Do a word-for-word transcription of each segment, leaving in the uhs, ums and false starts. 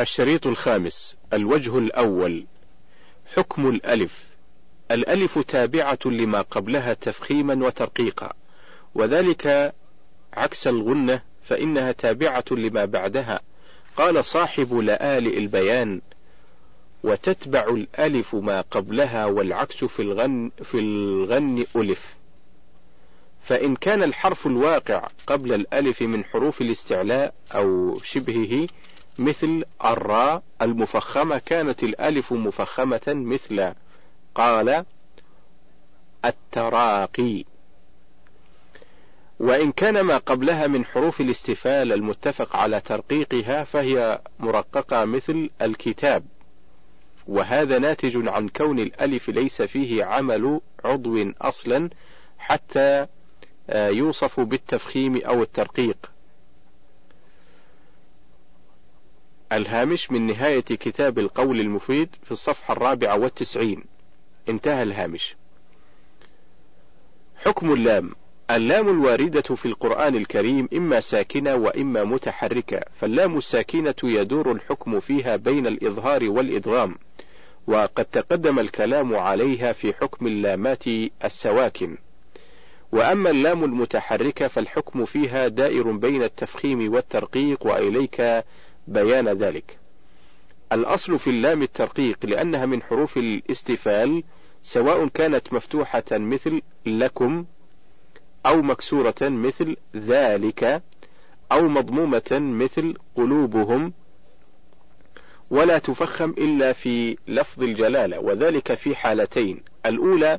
الشريط الخامس. الوجه الأول: حكم الألف. الألف تابعة لما قبلها تفخيما وترقيقا، وذلك عكس الغنة فإنها تابعة لما بعدها. قال صاحب لآلئ البيان: وتتبع الألف ما قبلها والعكس في الغن, في الغن ألف. فإن كان الحرف الواقع قبل الألف من حروف الاستعلاء أو شبهه مثل الراء المفخمة كانت الألف مفخمة مثل قال التراقي. وإن كان ما قبلها من حروف الاستفال المتفق على ترقيقها فهي مرققة مثل الكتاب، وهذا ناتج عن كون الألف ليس فيه عمل عضو أصلا حتى يوصف بالتفخيم أو الترقيق. الهامش من نهاية كتاب القول المفيد في الصفحة الرابعة والتسعين. انتهى الهامش. حكم اللام. اللام الواردة في القرآن الكريم إما ساكنة وإما متحركة، فاللام الساكنة يدور الحكم فيها بين الإظهار والإدغام، وقد تقدم الكلام عليها في حكم اللامات السواكن. وأما اللام المتحركة فالحكم فيها دائر بين التفخيم والترقيق، وإليك بيان ذلك. الأصل في اللام الترقيق لأنها من حروف الاستفال، سواء كانت مفتوحة مثل لكم أو مكسورة مثل ذلك أو مضمومة مثل قلوبهم، ولا تفخم إلا في لفظ الجلالة، وذلك في حالتين: الأولى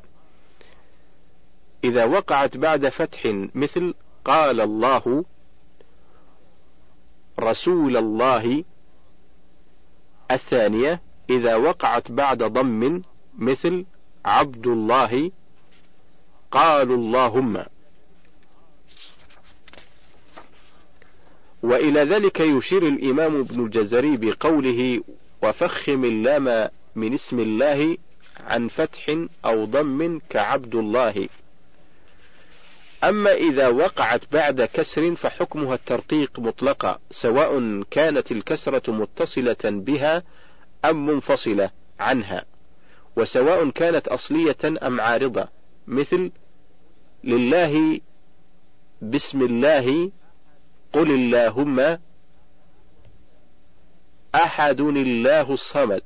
إذا وقعت بعد فتح مثل قال الله رسول الله. الثانية إذا وقعت بعد ضم مثل عبد الله قالوا اللهم. وإلى ذلك يشير الإمام ابن الجزري بقوله وفخم اللام من اسم الله عن فتح أو ضم كعبد الله. أما إذا وقعت بعد كسر فحكمها الترقيق مطلقا، سواء كانت الكسرة متصلة بها أم منفصلة عنها، وسواء كانت أصلية أم عارضة، مثل لله بسم الله قل اللهم أحد الله الصمد.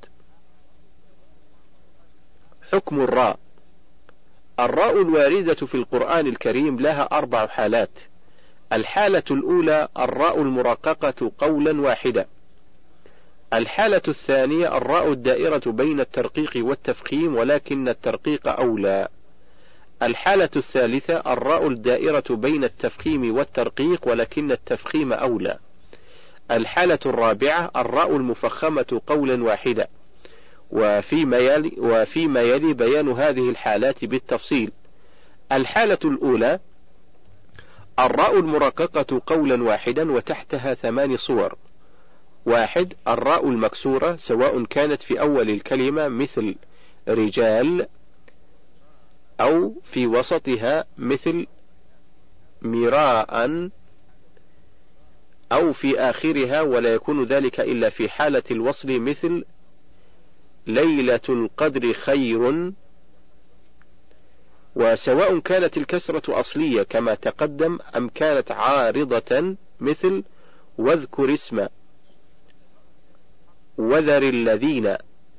حكم الراء. الراء الواردة في القرآن الكريم لها أربع حالات. الحالة الأولى الراء المرققة قولا واحدا. الحالة الثانية الراء الدائرة بين الترقيق والتفخيم ولكن الترقيق أولى. الحالة الثالثة الراء الدائرة بين التفخيم والترقيق ولكن التفخيم أولى. الحالة الرابعة الراء المفخمة قولا واحدا. وفيما يلي, وفيما يلي بيان هذه الحالات بالتفصيل. الحالة الأولى الراء المرققة قولا واحدا وتحتها ثمان صور. واحد الراء المكسورة سواء كانت في أول الكلمة مثل رجال أو في وسطها مثل مراء أو في آخرها، ولا يكون ذلك إلا في حالة الوصل مثل ليلة القدر خير. وسواء كانت الكسرة أصلية كما تقدم أم كانت عارضة مثل واذكر اسم وذر الذين.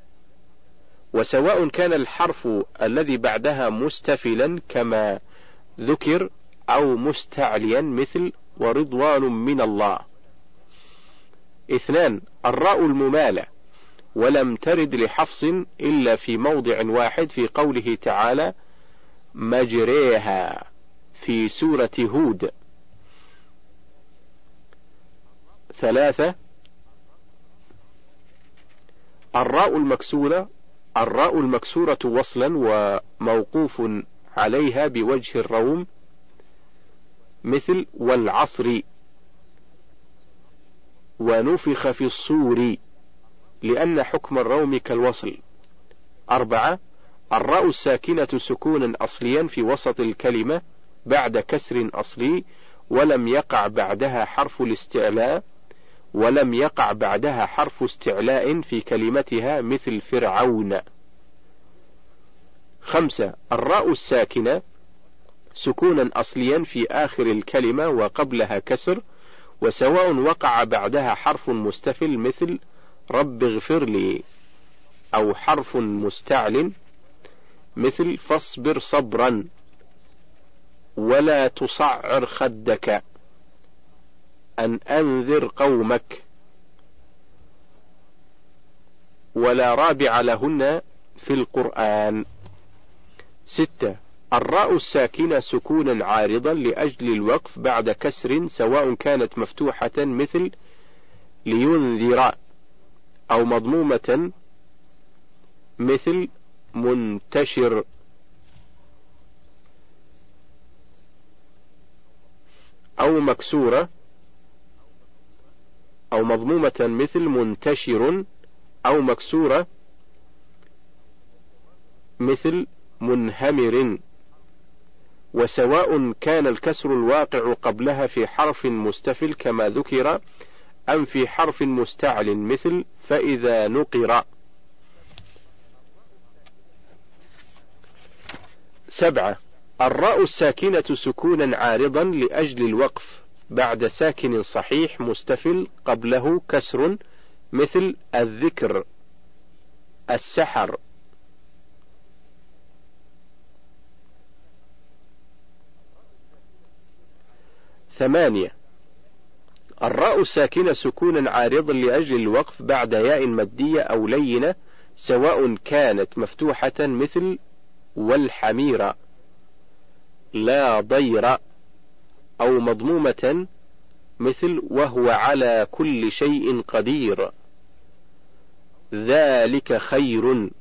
وسواء كان الحرف الذي بعدها مستفلا كما ذكر أو مستعليا مثل ورضوان من الله. اثنان الراء الممالة، ولم ترد لحفص إلا في موضع واحد في قوله تعالى مجريها في سورة هود. ثلاثة الراء المكسورة الراء المكسورة وصلا وموقوف عليها بوجه الروم مثل والعصر ونفخ في الصور، لأن حكم الروم كالوصل. أربعة الراء الساكنة سكونا أصليا في وسط الكلمة بعد كسر أصلي ولم يقع بعدها حرف الاستعلاء ولم يقع بعدها حرف استعلاء في كلمتها مثل فرعون. خمسة. الراء الساكنة سكونا أصليا في آخر الكلمة وقبلها كسر، وسواء وقع بعدها حرف مستفل مثل رب اغفر لي، أو حرف مستعل مثل فاصبر صبرا، ولا تصعر خدك، أن أنذر قومك، ولا رابع لهن في القرآن. ستة. الراء الساكنة سكونا عارضا لأجل الوقف بعد كسر، سواء كانت مفتوحة مثل لينذر، أو مضمومة مثل منتشر. أو مكسورة أو مضمومة مثل منتشر، أو مكسورة مثل منهمر. وسواء كان الكسر الواقع قبلها في حرف مستفل كما ذكر، أم في حرف مستعل مثل فإذا نقر. سبعة. الراء الساكنة سكونا عارضا لأجل الوقف بعد ساكن صحيح مستفل قبله كسر مثل الذكر، السحر. ثمانية. الراء الساكنة سكونا عارضا لأجل الوقف بعد ياء مادية أو لينة، سواء كانت مفتوحة مثل والحمير، لا ضير، أو مضمومة مثل وهو على كل شيء قدير، ذلك خير،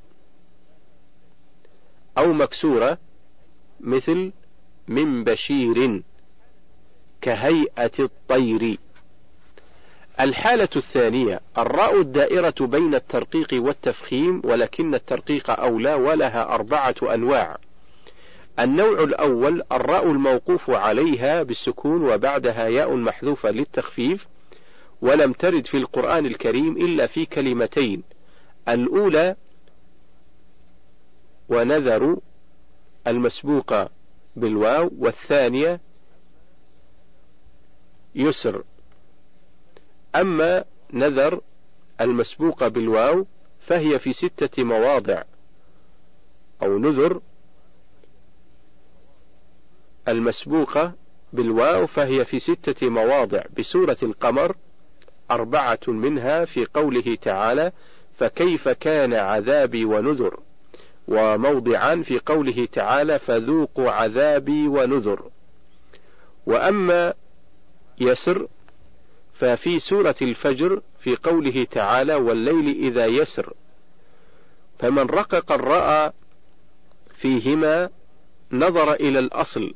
أو مكسورة مثل من بشير، كهيئة الطير. الحالة الثانية: الراء الدائرة بين الترقيق والتفخيم، ولكن الترقيق أولى، ولها أربعة أنواع. النوع الأول: الراء الموقوف عليها بالسكون وبعدها ياء محذوفة للتخفيف، ولم ترد في القرآن الكريم إلا في كلمتين: الأولى ونذر المسبوقة بالواو، والثانية يسر. أما نذر المسبوقة بالواو فهي في ستة مواضع، أو نذر المسبوقة بالواو فهي في ستة مواضع بسورة القمر، أربعة منها في قوله تعالى فكيف كان عذابي ونذر، وموضعان في قوله تعالى فذوقوا عذابي ونذر. وأما يسر ففي سورة الفجر في قوله تعالى والليل إذا يسر، فمن رقق الراء فيهما نظر إلى الأصل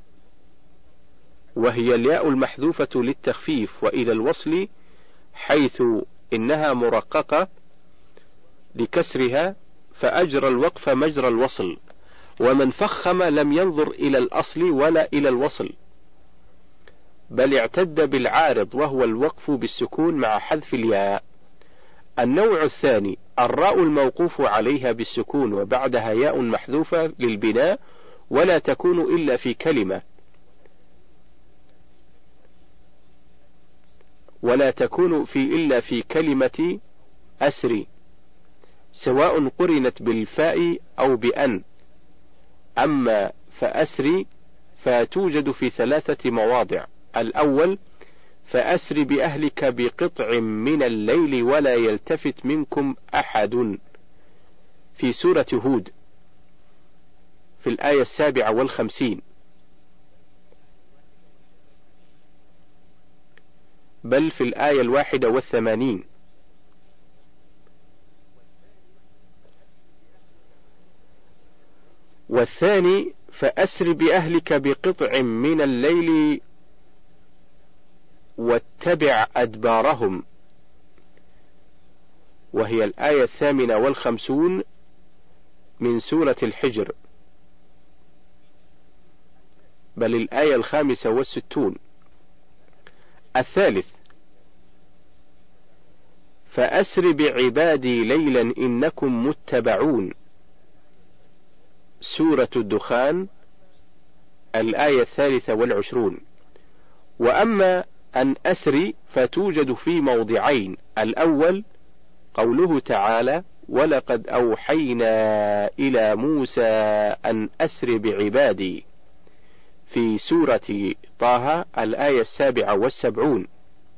وهي الياء المحذوفة للتخفيف، وإلى الوصل حيث إنها مرققة لكسرها فأجرى الوقف مجرى الوصل. ومن فخم لم ينظر إلى الأصل ولا إلى الوصل، بل اعتد بالعارض وهو الوقف بالسكون مع حذف الياء. النوع الثاني: الراء الموقوف عليها بالسكون وبعدها ياء محذوفة للبناء، ولا تكون إلا في كلمة ولا تكون في إلا في كلمة أسري، سواء قرنت بالفاء أو بأن. أما فأسري فتوجد في ثلاثة مواضع: الأول فأسر بأهلك بقطع من الليل ولا يلتفت منكم أحد، في سورة هود في الآية السابعة والخمسين، بل في الآية الواحدة والثمانين. والثاني فأسر بأهلك بقطع من الليل واتبع أدبارهم، وهي الآية الثامنة والخمسون من سورة الحجر، بل الآية الخامسة والستون. الثالث فأسر بعبادي ليلا إنكم متبعون، سورة الدخان الآية الثالثة والعشرون. وأما أن أسري فتوجد في موضعين: الأول قوله تعالى: ولقد أوحينا إلى موسى أن أسر بعبادي، في سورة طه الآية السابعة والسبعون.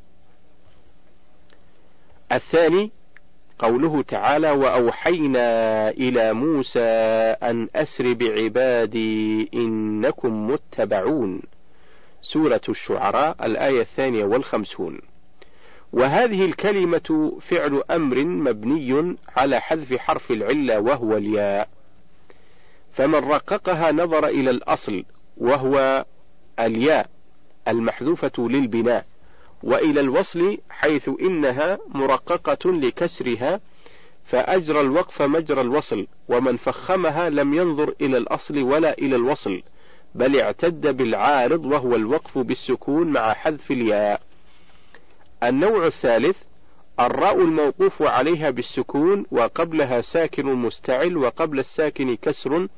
الثاني قوله تعالى: وأوحينا إلى موسى أن أسر بعبادي إنكم متبعون، سورة الشعراء الآية الثانية والخمسون. وهذه الكلمة فعل أمر مبني على حذف حرف العلة وهو الياء، فمن رققها نظر إلى الأصل وهو الياء المحذوفة للبناء، وإلى الوصل حيث إنها مرققة لكسرها فأجرى الوقف مجرى الوصل، ومن فخمها لم ينظر إلى الأصل ولا إلى الوصل، بل اعتد بالعارض وهو الوقف بالسكون مع حذف الياء. النوع الثالث الراء الموقوف عليها بالسكون وقبلها ساكن مستعل وقبل الساكن كسر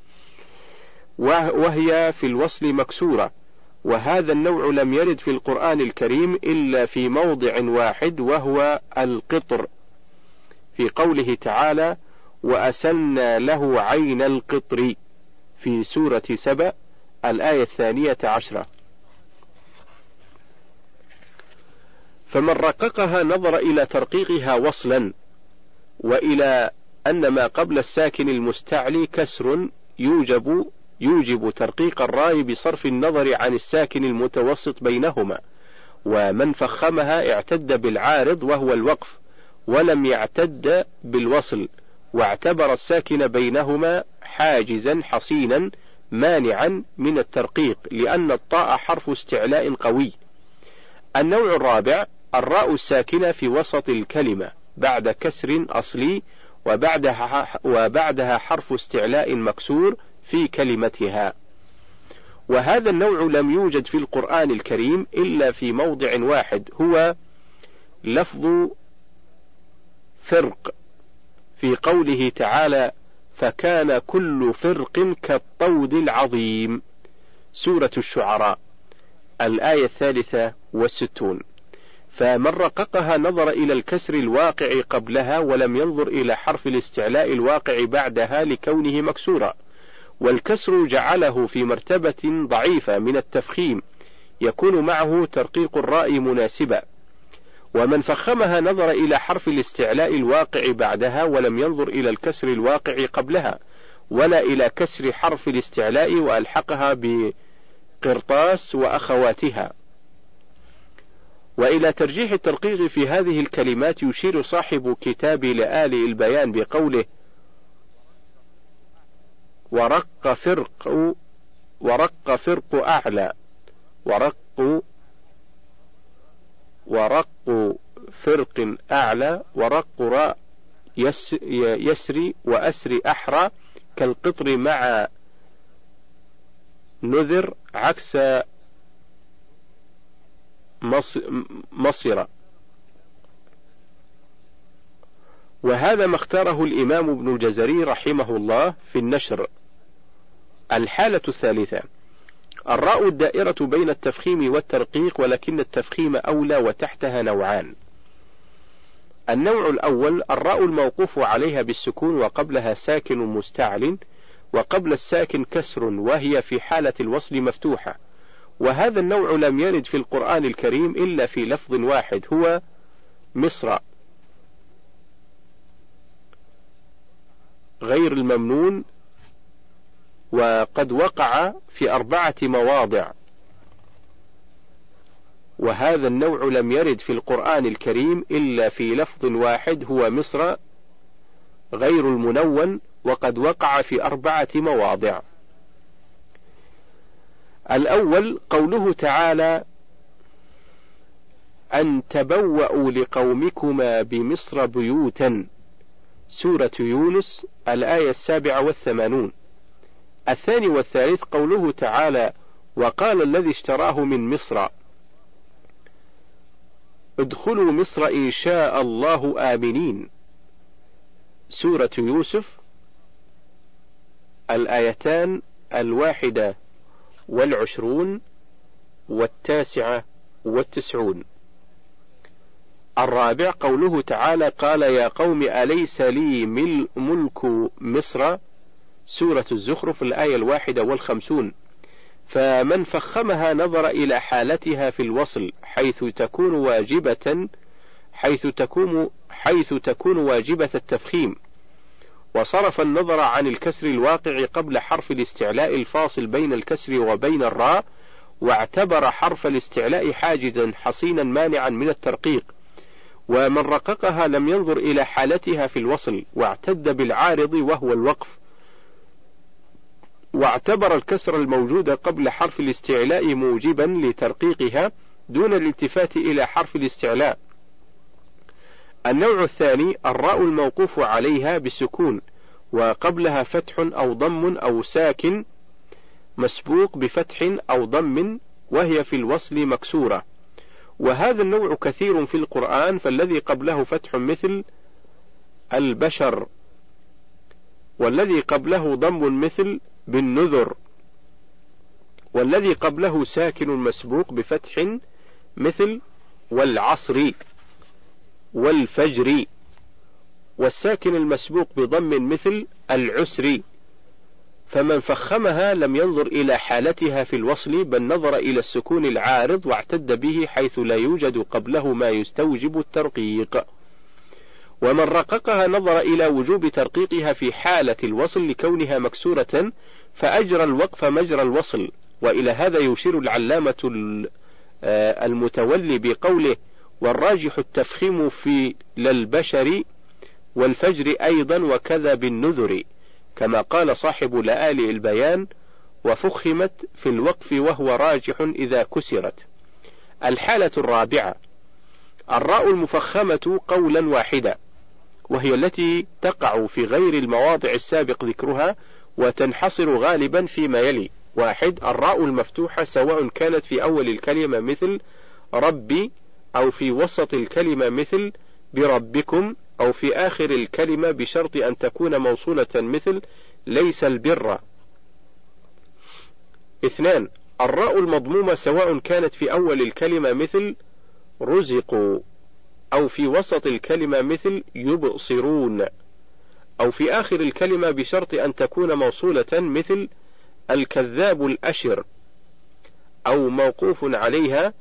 وهي في الوصل مكسورة، وهذا النوع لم يرد في القرآن الكريم إلا في موضع واحد وهو القطر، في قوله تعالى: وأسلنا له عين القطر، في سورة سبأ الآية الثانية عشرة. فمن رققها نظر إلى ترقيقها وصلا، وإلى أن ما قبل الساكن المستعلي كسر يوجب يوجب ترقيق الراء بصرف النظر عن الساكن المتوسط بينهما، ومن فخمها اعتد بالعارض وهو الوقف ولم يعتد بالوصل، واعتبر الساكن بينهما حاجزا حصينا مانعا من الترقيق، لأن الطاء حرف استعلاء قوي. النوع الرابع الراء الساكنة في وسط الكلمة بعد كسر أصلي وبعدها, وبعدها حرف استعلاء مكسور في كلمتها، وهذا النوع لم يوجد في القرآن الكريم إلا في موضع واحد هو لفظ فرق، في قوله تعالى: فكان كل فرق كالطود العظيم، سورة الشعراء الآية الثالثة والستون. فمن رققها نظر إلى الكسر الواقع قبلها ولم ينظر إلى حرف الاستعلاء الواقع بعدها لكونه مكسورا، والكسر جعله في مرتبة ضعيفة من التفخيم يكون معه ترقيق الراء مناسبا. ومن فخمها نظر إلى حرف الاستعلاء الواقع بعدها ولم ينظر إلى الكسر الواقع قبلها ولا إلى كسر حرف الاستعلاء وألحقها بقرطاس وأخواتها. وإلى ترجيح الترقيق في هذه الكلمات يشير صاحب كتاب لآل البيان بقوله: ورق فرق ورق فرق أعلى، ورق ورق فرق أعلى، ورق راء يس يسري وأسري أحرى كالقطر مع نذر عكس مصر. وهذا ما اختاره الإمام ابن الجزري رحمه الله في النشر. الحالة الثالثة الراء الدائرة بين التفخيم والترقيق، ولكن التفخيم أولى وتحتها نوعان. النوع الأول الراء الموقوف عليها بالسكون وقبلها ساكن مستعل وقبل الساكن كسر وهي في حالة الوصل مفتوحة، وهذا النوع لم يرد في القرآن الكريم إلا في لفظ واحد هو مصر غير الممنون، وقد وقع في أربعة مواضع، وهذا النوع لم يرد في القرآن الكريم إلا في لفظ واحد هو مصر غير المنون، وقد وقع في أربعة مواضع. الأول قوله تعالى: أن تبوأوا لقومكما بمصر بيوتا، سورة يونس الآية السابعة والثمانون. الثاني والثالث قوله تعالى: وقال الذي اشتراه من مصر، ادخلوا مصر إن شاء الله آمنين. سورة يوسف الآيتان الواحدة والعشرون والتاسعة والتسعون. الرابع قوله تعالى قال يا قوم أليس لي ملك مصر. سورة الزخرف الآية الواحدة والخمسون. فمن فخمها نظر إلى حالتها في الوصل حيث تكون واجبة حيث تكون حيث تكون واجبة التفخيم، وصرف النظر عن الكسر الواقع قبل حرف الاستعلاء الفاصل بين الكسر وبين الراء، واعتبر حرف الاستعلاء حاجزا حصينا مانعا من الترقيق. ومن رققها لم ينظر إلى حالتها في الوصل، واعتد بالعارض وهو الوقف، واعتبر الكسر الموجود قبل حرف الاستعلاء موجبا لترقيقها دون الالتفات إلى حرف الاستعلاء. النوع الثاني الراء الموقوف عليها بالسكون وقبلها فتح أو ضم أو ساكن مسبوق بفتح أو ضم وهي في الوصل مكسورة، وهذا النوع كثير في القرآن، فالذي قبله فتح مثل البشر، والذي قبله ضم مثل بالنذر، والذي قبله ساكن مسبوق بفتح مثل والعصر والفجر، والساكن المسبوق بضم مثل العسر. فمن فخمها لم ينظر إلى حالتها في الوصل، بل نظر إلى السكون العارض واعتد به حيث لا يوجد قبله ما يستوجب الترقيق. ومن رققها نظر إلى وجوب ترقيقها في حالة الوصل لكونها مكسورة، فأجرى الوقف مجرى الوصل. وإلى هذا يشير العلامة المتولي بقوله والراجح التفخيم في للبشر والفجر أيضا وكذا بالنذر، كما قال صاحب لآلئ البيان وفخمت في الوقف وهو راجح إذا كسرت. الحالة الرابعة الراء المفخمة قولا واحدا، وهي التي تقع في غير المواضع السابق ذكرها، وتنحصر غالبا فيما يلي: واحد الراء المفتوحة سواء كانت في أول الكلمة مثل ربي، أو في وسط الكلمة مثل بربكم، أو في آخر الكلمة بشرط أن تكون موصولة مثل ليس البر. اثنان الراء المضمومة سواء كانت في أول الكلمة مثل رزقوا، أو في وسط الكلمة مثل يبصرون، أو في آخر الكلمة بشرط أن تكون موصولة مثل الكذاب الأشر، أو موقوف عليها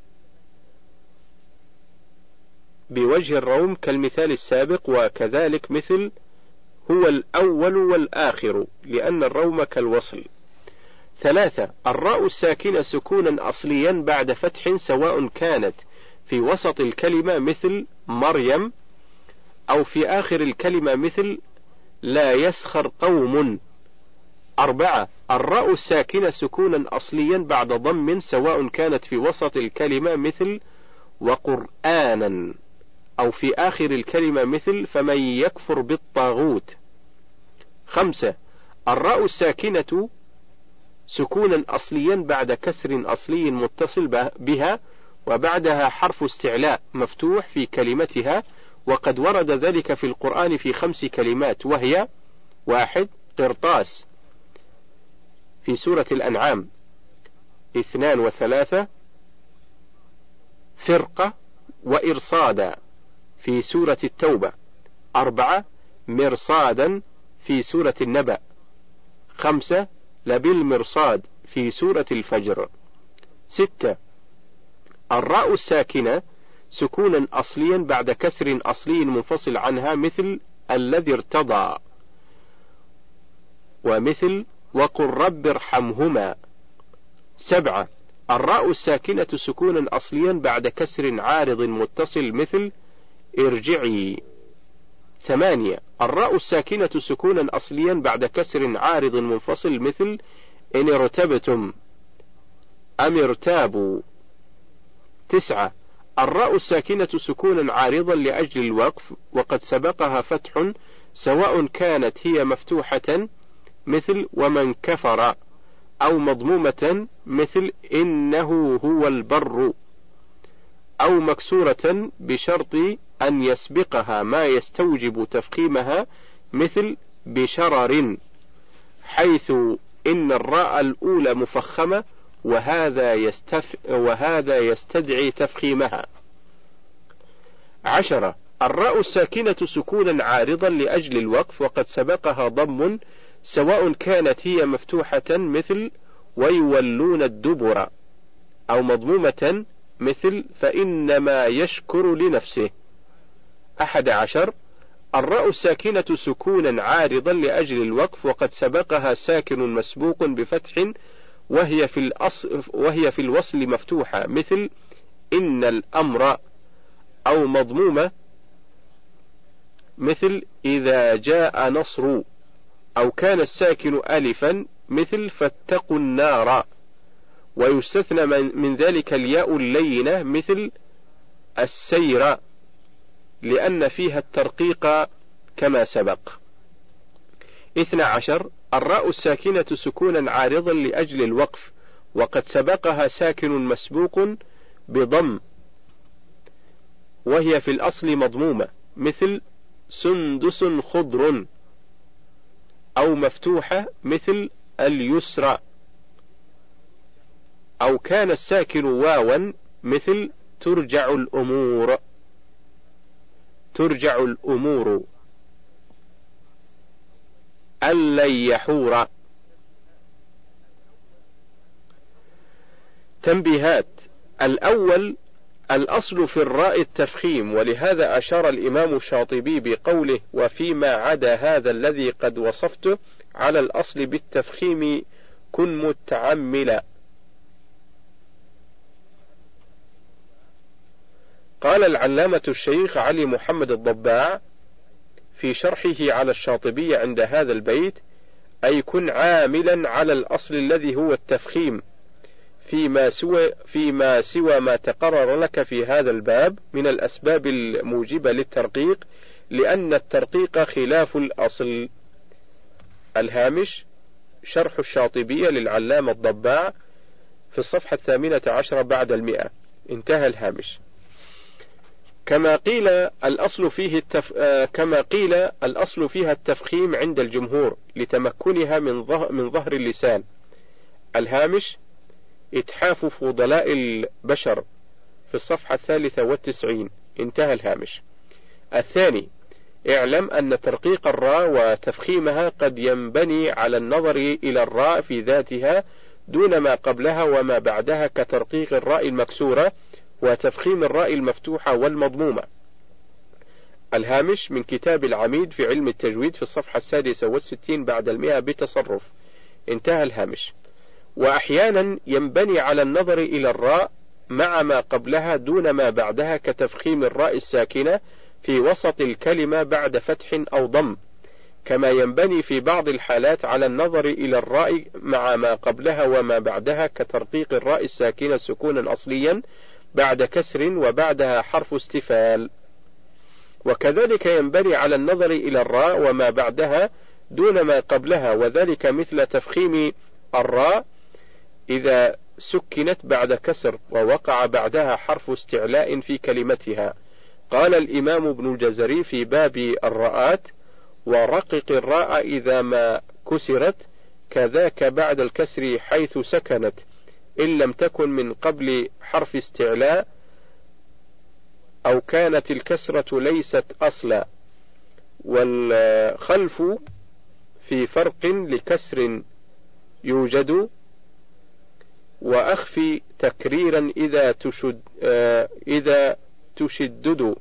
بوجه الروم كالمثال السابق، وكذلك مثل هو الأول والآخر لأن الروم كالوصل. ثلاثة الراء الساكنة سكونا أصليا بعد فتح سواء كانت في وسط الكلمة مثل مريم، أو في آخر الكلمة مثل لا يسخر قوم. أربعة الراء الساكنة سكونا أصليا بعد ضم سواء كانت في وسط الكلمة مثل وقرآنا، أو في آخر الكلمة مثل فمن يكفر بالطاغوت. خمسة الراء الساكنة سكونا أصليا بعد كسر أصلي متصل بها وبعدها حرف استعلاء مفتوح في كلمتها، وقد ورد ذلك في القرآن في خمس كلمات، وهي: واحد قرطاس في سورة الأنعام، اثنان وثلاثة فرقة وإرصادا في سورة التوبة، أربعة مرصادا في سورة النبأ، خمسة لبالمرصاد في سورة الفجر. ستة الراء الساكنة سكونا أصليا بعد كسر أصلي منفصل عنها مثل الذي ارتضى، ومثل وقل رب ارحمهما. سبعة الراء الساكنة سكونا أصليا بعد كسر عارض متصل مثل ارجعي. ثمانية الراء الساكنة سكونا أصليا بعد كسر عارض منفصل مثل إن ارتبتم أم ارتابوا. تسعة الراء الساكنة سكونا عارضا لأجل الوقف وقد سبقها فتح سواء كانت هي مفتوحة مثل ومن كفر، أو مضمومة مثل إنه هو البر. أو مكسورة بشرط أن يسبقها ما يستوجب تفخيمها، مثل بشرر، حيث إن الراء الأولى مفخمة وهذا, يستف وهذا يستدعي تفخيمها. عشرة. الراء الساكنة سكونا عارضا لأجل الوقف وقد سبقها ضم، سواء كانت هي مفتوحة مثل ويولون الدبر، أو مضمومة مثل فإنما يشكر لنفسه. أحد عشر. الراء الساكنة سكونا عارضا لأجل الوقف وقد سبقها ساكن مسبوق بفتح وهي في الأصل وهي في الوصل مفتوحة، مثل إن الأمر، أو مضمومة مثل إذا جاء نصر، أو كان الساكن ألفا مثل فاتقوا النار، ويستثنى من ذلك الياء اللينة مثل السير لأن فيها الترقيق كما سبق. اثنى عشر. الراء الساكنة سكونا عارضا لأجل الوقف وقد سبقها ساكن مسبوق بضم وهي في الأصل مضمومة، مثل سندس خضر، أو مفتوحة مثل اليسرى، أو كان الساكن واوا مثل ترجع الأمور ترجع الأمور ألن يحور. تنبيهات. الأول: الأصل في الراء التفخيم، ولهذا أشار الإمام الشاطبي بقوله وفيما عدا هذا الذي قد وصفته على الأصل بالتفخيم كن متعملا. قال العلامة الشيخ علي محمد الضباع في شرحه على الشاطبي عند هذا البيت: أي كن عاملا على الأصل الذي هو التفخيم فيما سوى, فيما سوى ما تقرر لك في هذا الباب من الأسباب الموجبة للترقيق، لأن الترقيق خلاف الأصل. الهامش: شرح الشاطبية للعلامة الضباع في الصفحة الثامنة عشرة بعد المئة. انتهى الهامش. كما قيل الأصل فيه التف... آه كما قيل الأصل فيها التفخيم عند الجمهور لتمكنها من ظهر من ظهر اللسان. الهامش: إتحاف فضلاء البشر في الصفحة الثالثة والتسعين. انتهى الهامش. الثاني: اعلم أن ترقيق الراء وتفخيمها قد ينبني على النظر إلى الراء في ذاتها دون ما قبلها وما بعدها، كترقيق الراء المكسورة وتفخيم الراء المفتوحة والمضمومة. الهامش من كتاب العميد في علم التجويد في الصفحة السادسة والستين بعد المئة بتصرف. انتهى الهامش. وأحيانا ينبني على النظر إلى الراء مع ما قبلها دون ما بعدها، كتفخيم الراء الساكنة في وسط الكلمة بعد فتح أو ضم، كما ينبني في بعض الحالات على النظر إلى الراء مع ما قبلها وما بعدها، كترقيق الراء الساكنة سكونا أصليا بعد كسر وبعدها حرف استفال. وكذلك ينبني على النظر إلى الراء وما بعدها دون ما قبلها، وذلك مثل تفخيم الراء إذا سكنت بعد كسر ووقع بعدها حرف استعلاء في كلمتها. قال الإمام ابن الجزري في باب الراءات: ورقق الراء إذا ما كسرت كذاك بعد الكسر حيث سكنت، إن لم تكن من قبل حرف استعلاء أو كانت الكسرة ليست أصلا. والخلف في فرق لكسر يوجد، وأخفي تكريرا إذا تشد آه إذا تشدد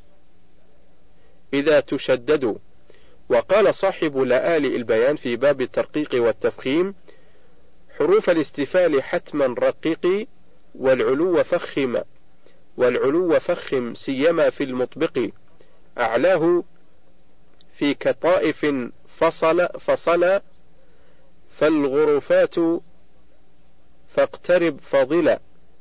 إذا تشدد. وقال صاحب لآل البيان في باب الترقيق والتفخيم: حروف الاستفال حتما رققي، والعلو فخم والعلو فخم سيما في المطبق، أعلاه في كطائف فصل فصل فالغرفات فاقترب فضلا.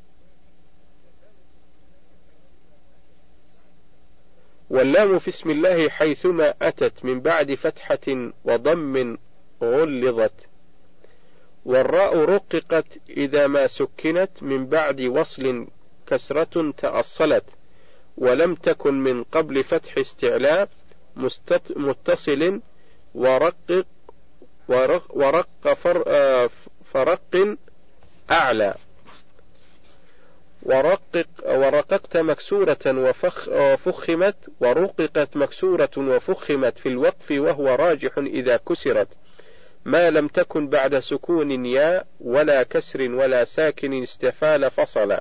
واللام في اسم الله حيثما أتت من بعد فتحة وضم غلظت. والراء رققت إذا ما سكنت من بعد وصل كسرة تأصلت ولم تكن من قبل فتح استعلاء متصل ورقق ورق, ورق فر فرق أعلى ورقق ورققت مكسورة وفخ وفخمت ورققت مكسورة وفخمت في الوقف وهو راجح إذا كسرت ما لم تكن بعد سكون ياء ولا كسر ولا ساكن استفال فصلا.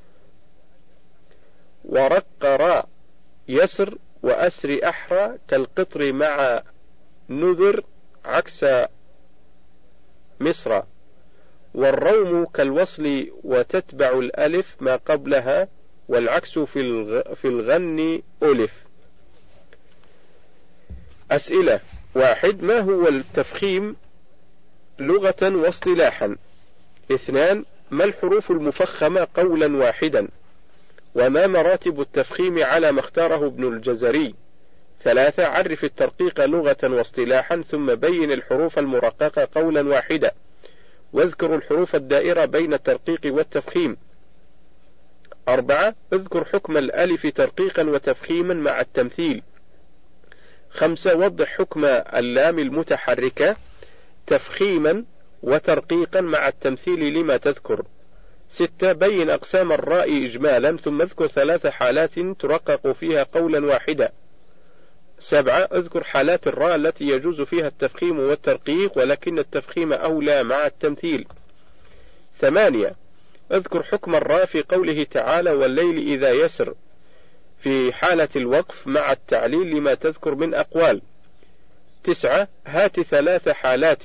ورق راء يسر وأسر أحرى كالقطر مع نذر عكس مصر. والروم كالوصل وتتبع الألف ما قبلها والعكس في الغ... في الغن ألف. أسئلة: واحد، ما هو التفخيم لغة واصطلاحا؟ اثنان، ما الحروف المفخمة قولا واحدا؟ وما مراتب التفخيم على ما اختاره ابن الجزري؟ ثلاثة، عرف الترقيق لغة واصطلاحا ثم بين الحروف المرققة قولا واحدا واذكر الحروف الدائرة بين الترقيق والتفخيم. أربعة، اذكر حكم الألف ترقيقا وتفخيما مع التمثيل. خمسة، وضح حكم اللام المتحركة تفخيما وترقيقا مع التمثيل لما تذكر. ستة، بين أقسام الراء إجمالا ثم اذكر ثلاث حالات ترقق فيها قولا واحدا. سبعة، اذكر حالات الراء التي يجوز فيها التفخيم والترقيق ولكن التفخيم أولى مع التمثيل. ثمانية، اذكر حكم الراء في قوله تعالى والليل إذا يسر في حالة الوقف مع التعليل لما تذكر من أقوال. تسعة، هات ثلاث حالات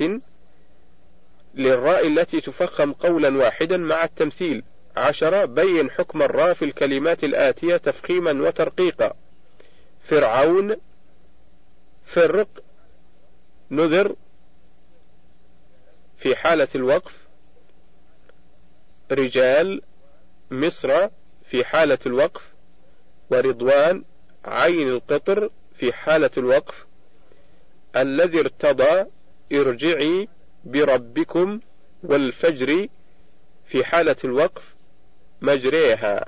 للراء التي تفخم قولا واحدا مع التمثيل. عشرة، بين حكم الراء في الكلمات الآتية تفخيما وترقيقا: فرعون، فرق، نذر في حالة الوقف، رجال، مصر في حالة الوقف، ورضوان، عين القطر في حالة الوقف، الذي ارتضى، ارجعي بربكم، والفجر في حالة الوقف، مجريها.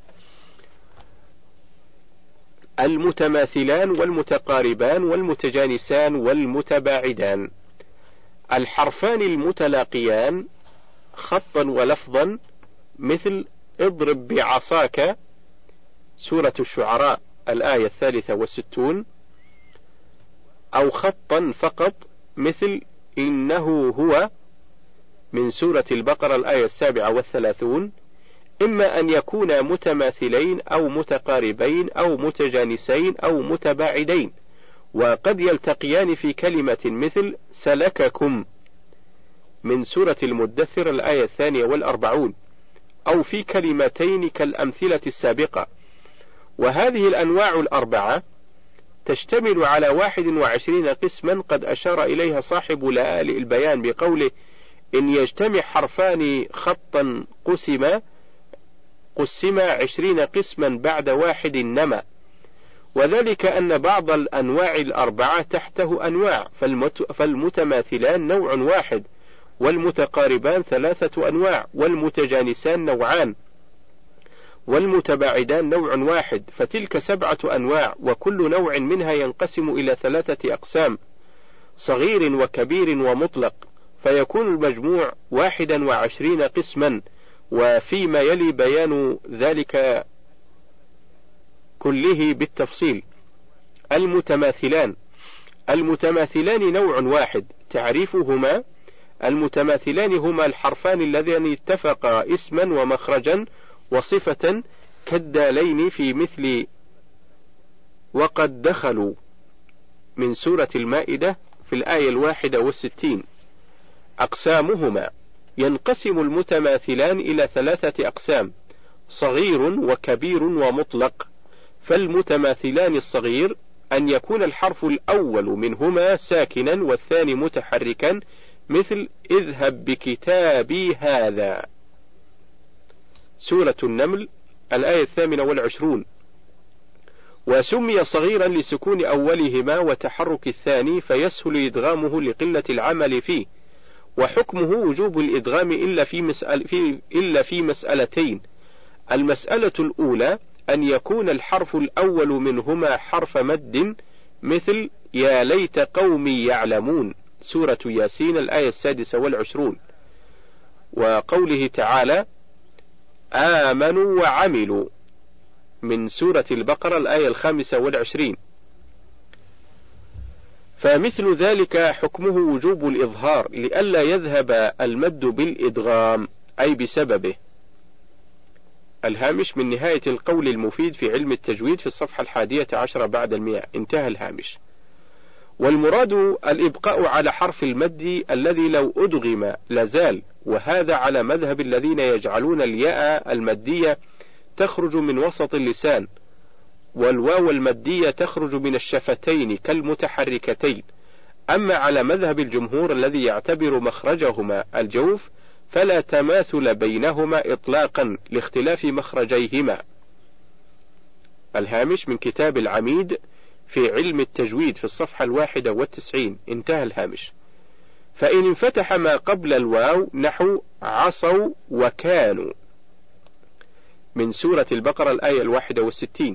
المتماثلان والمتقاربان والمتجانسان والمتباعدان. الحرفان المتلاقيان خطا ولفظا مثل اضرب بعصاك سورة الشعراء الآية الثالثة والستون، أو خطا فقط مثل إنه هو من سورة البقرة الآية السابعة والثلاثون. إما أن يكونا متماثلين أو متقاربين أو متجانسين أو متباعدين، وقد يلتقيان في كلمة مثل سلككم من سورة المدثر الآية الثانية والأربعون، أو في كلمتين كالأمثلة السابقة. وهذه الأنواع الأربعة تشتمل على واحد وعشرين قسما قد أشار إليها صاحب لآلئ البيان بقوله إن يجتمع حرفان خطا قسما قسما عشرين قسما بعد واحد نما. وذلك أن بعض الأنواع الأربعة تحته أنواع، فالمتماثلان نوع واحد، والمتقاربان ثلاثة أنواع، والمتجانسان نوعان، والمتباعدان نوع واحد، فتلك سبعة أنواع، وكل نوع منها ينقسم إلى ثلاثة أقسام: صغير وكبير ومطلق، فيكون المجموع واحدا وعشرين قسما. وفيما يلي بيان ذلك كله بالتفصيل. المتماثلان. المتماثلان نوع واحد. تعريفهما: المتماثلان هما الحرفان اللذان اتفقا اسما ومخرجا وصفة كالدالين في مثل وقد دخلوا من سورة المائدة في الآية الواحدة والستين. أقسامهما: ينقسم المتماثلان إلى ثلاثة أقسام: صغير وكبير ومطلق. فالمتماثلان الصغير أن يكون الحرف الأول منهما ساكنا والثاني متحركا مثل اذهب بكتابي هذا سورة النمل الآية الثامنة والعشرون. وسمي صغيرا لسكون أولهما وتحرك الثاني فيسهل إدغامه لقلة العمل فيه. وحكمه وجوب الإدغام إلا في, مسأل في, إلا في مسألتين: المسألة الأولى أن يكون الحرف الأول منهما حرف مد، مثل يا ليت قومي يعلمون، سورة ياسين الآية السادسة والعشرون، وقوله تعالى آمنوا وعملوا من سورة البقرة الآية الخامسة والعشرين. فمثل ذلك حكمه وجوب الإظهار لئلا يذهب المد بالإدغام أي بسببه. الهامش من نهاية القول المفيد في علم التجويد في الصفحة الحادية عشرة بعد المئة، انتهى الهامش. والمراد الإبقاء على حرف المد الذي لو أدغم لزال، وهذا على مذهب الذين يجعلون الياء المدية تخرج من وسط اللسان، والواو المدية تخرج من الشفتين كالمتحركتين. أما على مذهب الجمهور الذي يعتبر مخرجهما الجوف فلا تماثل بينهما إطلاقا لاختلاف مخرجيهما. الهامش من كتاب العميد في علم التجويد في الصفحة الواحدة والتسعين، انتهى الهامش. فإن انفتح ما قبل الواو نحو عصوا وكانوا من سورة البقرة الآية الواحدة والستين،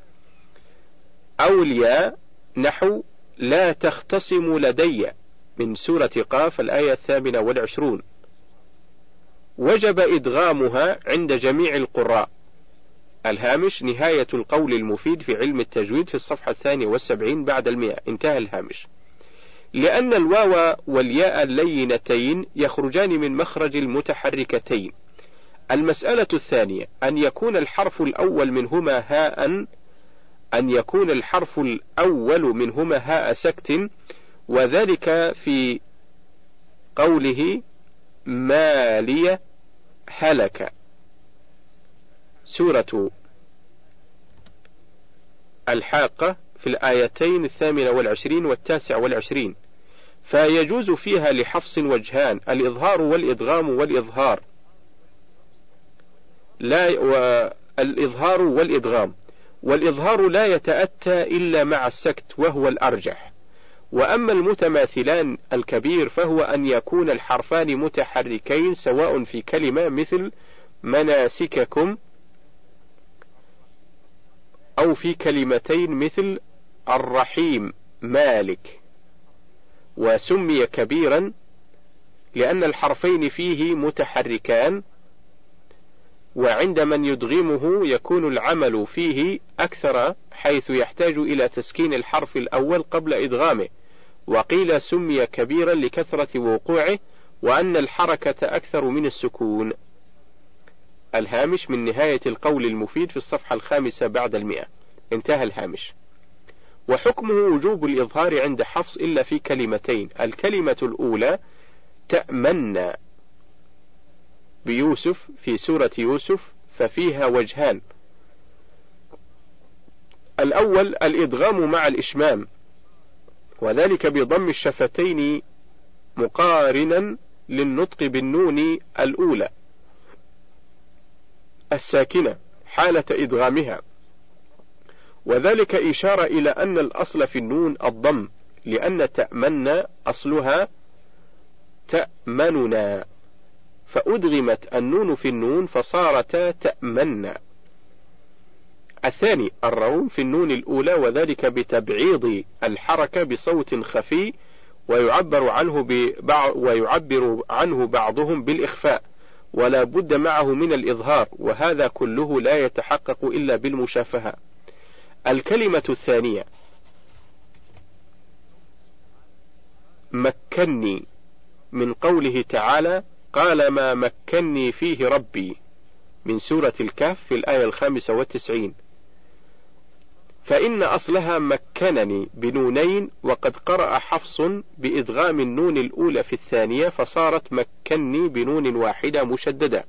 أو الياء نحو لا تختصموا لدي من سورة قاف الآية الثامنة والعشرون، وجب إدغامها عند جميع القراء. الهامش نهاية القول المفيد في علم التجويد في الصفحة الثانية والسبعين بعد المئة، انتهى الهامش. لأن الواو والياء اللينتين يخرجان من مخرج المتحركتين. المسألة الثانية أن يكون الحرف الأول منهما هاء أن يكون الحرف الأول منهما هاء سكت، وذلك في قوله مالية هلك سورة الحاقة في الآيتين الثامنة والعشرين والتاسع والعشرين، فيجوز فيها لحفص وجهان: الإظهار والإدغام والإظهار لا والإظهار والإدغام والإظهار لا يتأتى إلا مع السكت وهو الأرجح. وأما المتماثلان الكبير فهو أن يكون الحرفان متحركين سواء في كلمة مثل مناسككم أو في كلمتين مثل الرحيم مالك. وسمي كبيرا لأن الحرفين فيه متحركان، وعند من يدغمه يكون العمل فيه أكثر حيث يحتاج إلى تسكين الحرف الأول قبل إدغامه. وقيل سمي كبيرا لكثرة وقوعه وأن الحركة أكثر من السكون. الهامش من نهاية القول المفيد في الصفحة الخامسة بعد المئة، انتهى الهامش. وحكمه وجوب الإظهار عند حفص إلا في كلمتين: الكلمة الأولى تأمنا بيوسف في سورة يوسف ففيها وجهان: الأول الإدغام مع الإشمام، وذلك بضم الشفتين مقارنا للنطق بالنون الأولى الساكنة حالة إدغامها، وذلك إشارة إلى أن الأصل في النون الضم، لأن تأمنا أصلها تأمننا، فأدغمت النون في النون فصارتا تأمنا. الثاني الروم في النون الأولى، وذلك بتبعيض الحركة بصوت خفي، ويعبر عنه ببعض ويعبر عنه بعضهم بالإخفاء، ولا بد معه من الإظهار، وهذا كله لا يتحقق إلا بالمشافهة. الكلمة الثانية مكني من قوله تعالى قال ما مكني فيه ربي من سورة الكهف في الآية الخامسة والتسعين، فإن أصلها مكنني بنونين، وقد قرأ حفص بإدغام النون الأولى في الثانية فصارت مكني بنون واحدة مشددة.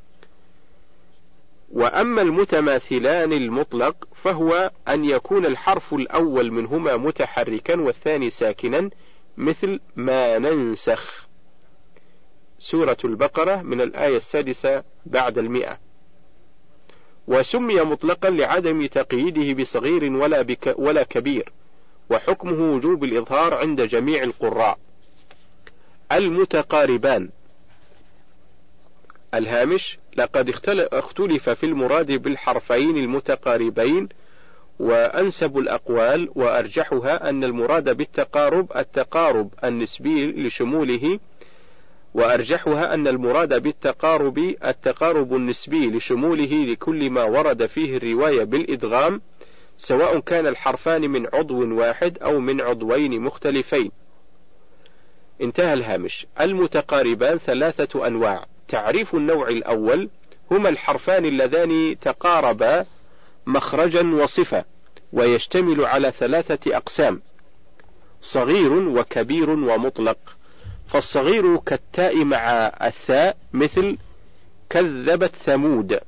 وأما المتماثلان المطلق فهو أن يكون الحرف الأول منهما متحركا والثاني ساكنا، مثل ما ننسخ سورة البقرة من الآية السادسة بعد المئة. وسمي مطلقا لعدم تقييده بصغير ولا, بك ولا كبير، وحكمه وجوب الإظهار عند جميع القراء. المتقاربان الهامش: لقد اختلف في المراد بالحرفين المتقاربين، وأنسب الأقوال وأرجحها أن المراد بالتقارب التقارب النسبي لشموله وأرجحها أن المراد بالتقارب التقارب النسبي لشموله لكل ما ورد فيه الرواية بالإدغام، سواء كان الحرفان من عضو واحد أو من عضوين مختلفين. انتهى الهامش. المتقاربان ثلاثة أنواع. تعريف النوع الأول: هما الحرفان اللذان تقاربا مخرجا وصفة، ويشتمل على ثلاثة أقسام: صغير وكبير ومطلق. فالصغير كالتاء مع الثاء، مثل كذبت ثمود،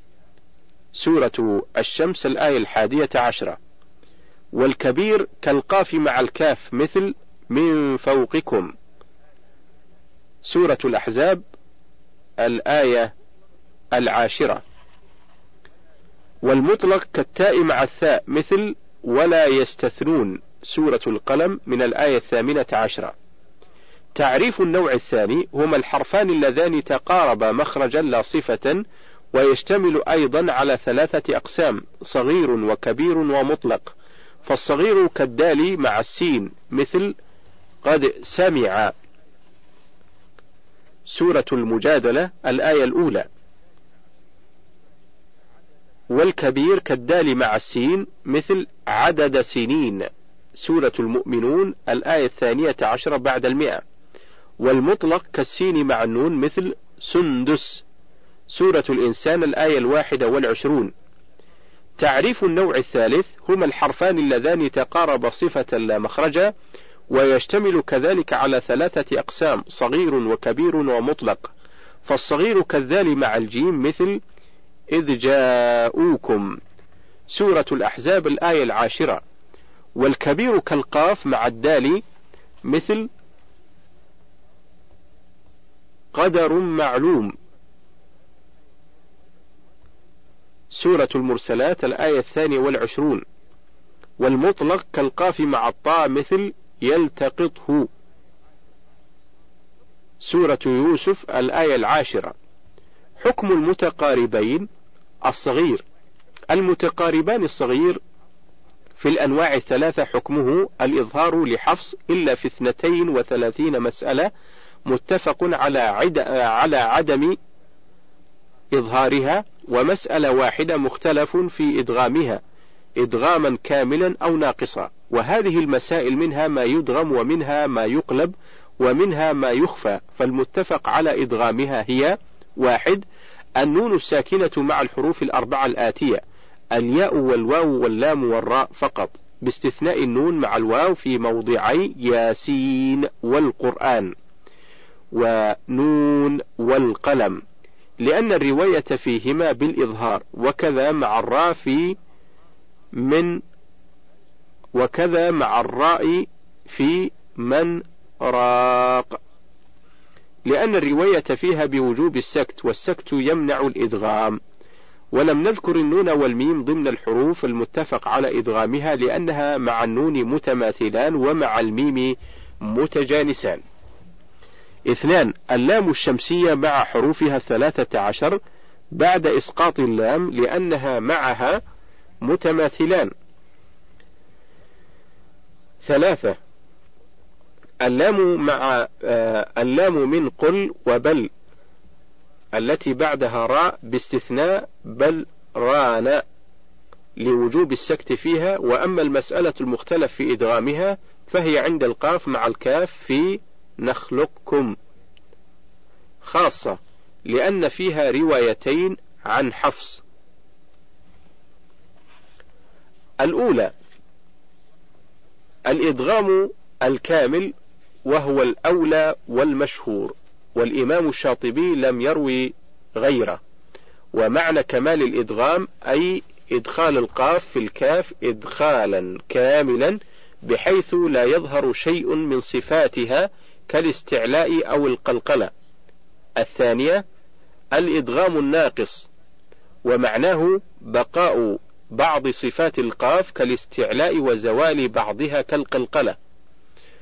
سورة الشمس الآية الحادية عشرة. والكبير كالقاف مع الكاف، مثل من فوقكم، سورة الأحزاب الآية العاشرة. والمطلق كالتاء مع الثاء، مثل ولا يستثنون، سورة القلم من الآية الثامنة عشرة. تعريف النوع الثاني: هما الحرفان اللذان تقاربا مخرجا لا صفة، ويشتمل أيضا على ثلاثة أقسام: صغير وكبير ومطلق. فالصغير كالدال مع السين، مثل قد سمع، سورة المجادلة الآية الأولى. والكبير كالدال مع السين، مثل عدد سنين، سورة المؤمنون الآية الثانية عشرة بعد المئة. والمطلق كالسين مع النون، مثل سندس، سورة الإنسان الآية الواحدة والعشرون. تعريف النوع الثالث: هما الحرفان اللذان تقارب صفة لا مخرجا، ويشتمل كذلك على ثلاثة أقسام: صغير وكبير ومطلق. فالصغير كالذال مع الجيم، مثل إذ جاءوكم، سورة الأحزاب الآية العاشرة. والكبير كالقاف مع الدال، مثل قدر معلوم، سورة المرسلات الآية الثانية والعشرون. والمطلق كالقاف مع الطاء، مثل يلتقطه، سورة يوسف الآية العاشرة. حكم المتقاربين: الصغير. المتقاربان الصغير في الأنواع الثلاثة حكمه الإظهار لحفص، إلا في اثنتين وثلاثين مسألة متفق على, عد... على عدم إظهارها، ومسألة واحدة مختلف في إدغامها إدغاما كاملا أو ناقصا. وهذه المسائل منها ما يدغم ومنها ما يقلب ومنها ما يخفى. فالمتفق على إدغامها هي: واحد، النون الساكنة مع الحروف الأربعة الآتية: الياء والواو واللام والراء فقط، باستثناء النون مع الواو في موضعي ياسين والقرآن ونون والقلم، لأن الرواية فيهما بالإظهار. وكذا مع الراء في من وكذا مع الراء في من راق، لأن الرواية فيها بوجوب السكت، والسكت يمنع الإدغام. ولم نذكر النون والميم ضمن الحروف المتفق على إدغامها، لأنها مع النون متماثلان ومع الميم متجانسان. اثنان، اللام الشمسية مع حروفها الثلاثة عشر بعد إسقاط اللام، لأنها معها متماثلان. ثلاثة، اللام مع آه اللام من قل وبل التي بعدها راء، باستثناء بل ران لوجوب السكت فيها. وأما المسألة المختلف في إدغامها فهي عند القاف مع الكاف في نخلقكم، خاصة لأن فيها روايتين عن حفص. الأولى الإدغام الكامل، وهو الأولى والمشهور، والإمام الشاطبي لم يروي غيره. ومعنى كمال الإدغام أي إدخال القاف في الكاف إدخالا كاملا، بحيث لا يظهر شيء من صفاتها كالاستعلاء أو القلقلة. الثانية الإدغام الناقص، ومعناه بقاء بعض صفات القاف كالاستعلاء وزوال بعضها كالقلقلة.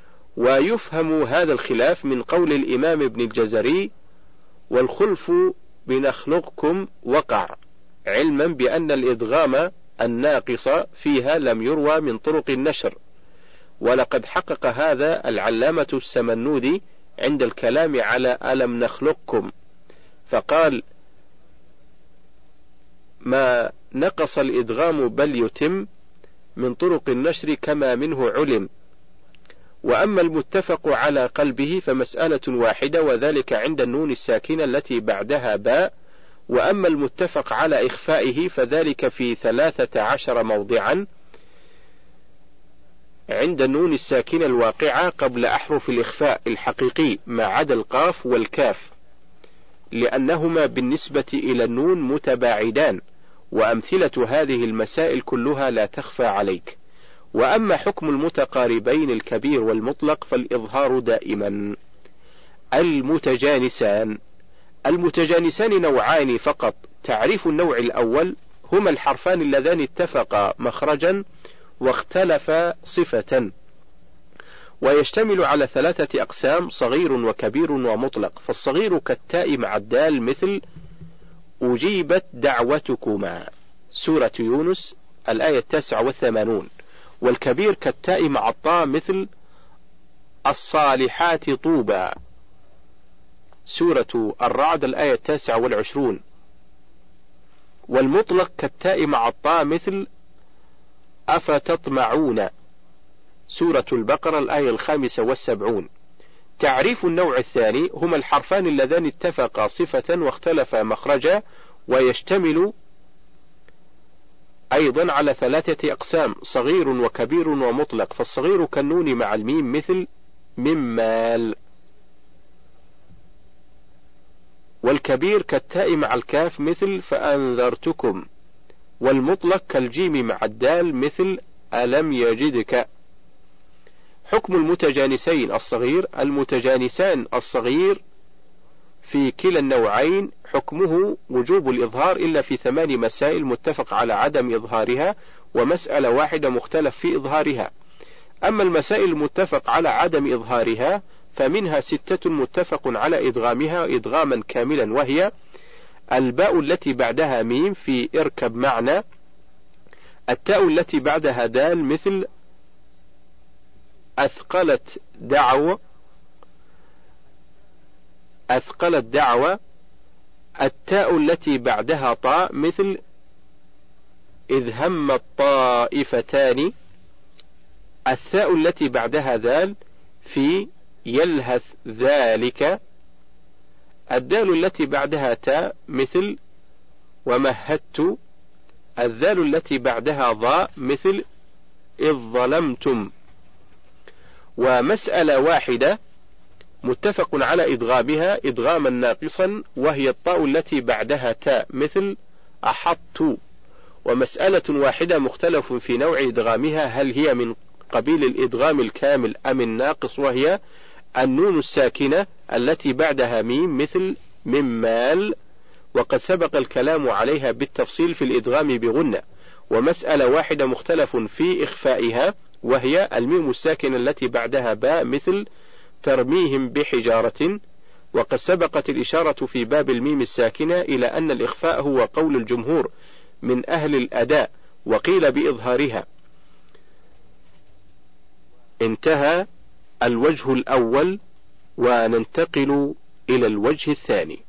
ويفهم هذا الخلاف من قول الإمام ابن الجزري: والخلف بنخلقكم وقع، علما بأن الإدغام الناقص فيها لم يروى من طرق النشر. ولقد حقق هذا العلامة السمنودي عند الكلام على ألم نخلقكم، فقال: ما نقص الإدغام بل يتم من طرق النشر كما منه علم. وأما المتفق على قلبه فمسألة واحدة، وذلك عند النون الساكنة التي بعدها باء. وأما المتفق على إخفائه فذلك في ثلاثة عشر موضعا عند النون الساكنة الواقعة قبل أحرف الإخفاء الحقيقي ما عدا القاف والكاف، لأنهما بالنسبة إلى النون متباعدان، وأمثلة هذه المسائل كلها لا تخفى عليك. وأما حكم المتقاربين الكبير والمطلق فالإظهار دائما. المتجانسان المتجانسان نوعان فقط. تعريف النوع الأول: هما الحرفان اللذان اتفقا مخرجا واختلفا صفة، ويشتمل على ثلاثة أقسام: صغير وكبير ومطلق. فالصغير كالتاء مع الدال مثل أجيبت دعوتكما، سورة يونس الآية التاسعة والثمانون. والكبير كالتاء مع الطاء مثل الصالحات طوبى، سورة الرعد الآية التاسعة والعشرون. والمطلق كالتاء مع الطاء مثل أفتطمعون، سورة البقرة الآية الخامسة والسبعون. تعريف النوع الثاني: هما الحرفان اللذان اتفقا صفة واختلفا مخرجا، ويشتمل أيضا على ثلاثة أقسام: صغير وكبير ومطلق. فالصغير كالنون مع الميم مثل ممال، والكبير كالتاء مع الكاف مثل فأنذرتكم، والمطلق كالجيم مع الدال مثل ألم يجدك. حكم المتجانسين الصغير: المتجانسان الصغير في كلا النوعين حكمه وجوب الإظهار إلا في ثمان مسائل متفق على عدم إظهارها، ومسألة واحدة مختلف في إظهارها. أما المسائل المتفق على عدم إظهارها فمنها ستة متفق على إدغامها إدغاما كاملا، وهي: الباء التي بعدها ميم في اركب معنا، التاء التي بعدها دال مثل أثقلت دعوة أثقلت دعوة، التاء التي بعدها طاء مثل إذ هم الطائفتان، الثاء التي بعدها ذال في يلهث ذلك، الدال التي بعدها تاء مثل ومهدت، الذال التي بعدها ضاء مثل إذ ظلمتم. ومسألة واحدة متفق على إدغامها إدغاما ناقصا، وهي الطاء التي بعدها تاء مثل أحطت. ومسألة واحدة مختلف في نوع إدغامها، هل هي من قبيل الإدغام الكامل أم الناقص، وهي النون الساكنة التي بعدها ميم مثل ممال، وقد سبق الكلام عليها بالتفصيل في الإدغام بغنة. ومسألة واحدة مختلف في إخفائها، وهي الميم الساكنة التي بعدها باء مثل ترميهم بحجارة، وقد سبقت الإشارة في باب الميم الساكنة إلى أن الإخفاء هو قول الجمهور من أهل الأداء، وقيل بإظهارها. انتهى الوجه الأول، وننتقل إلى الوجه الثاني.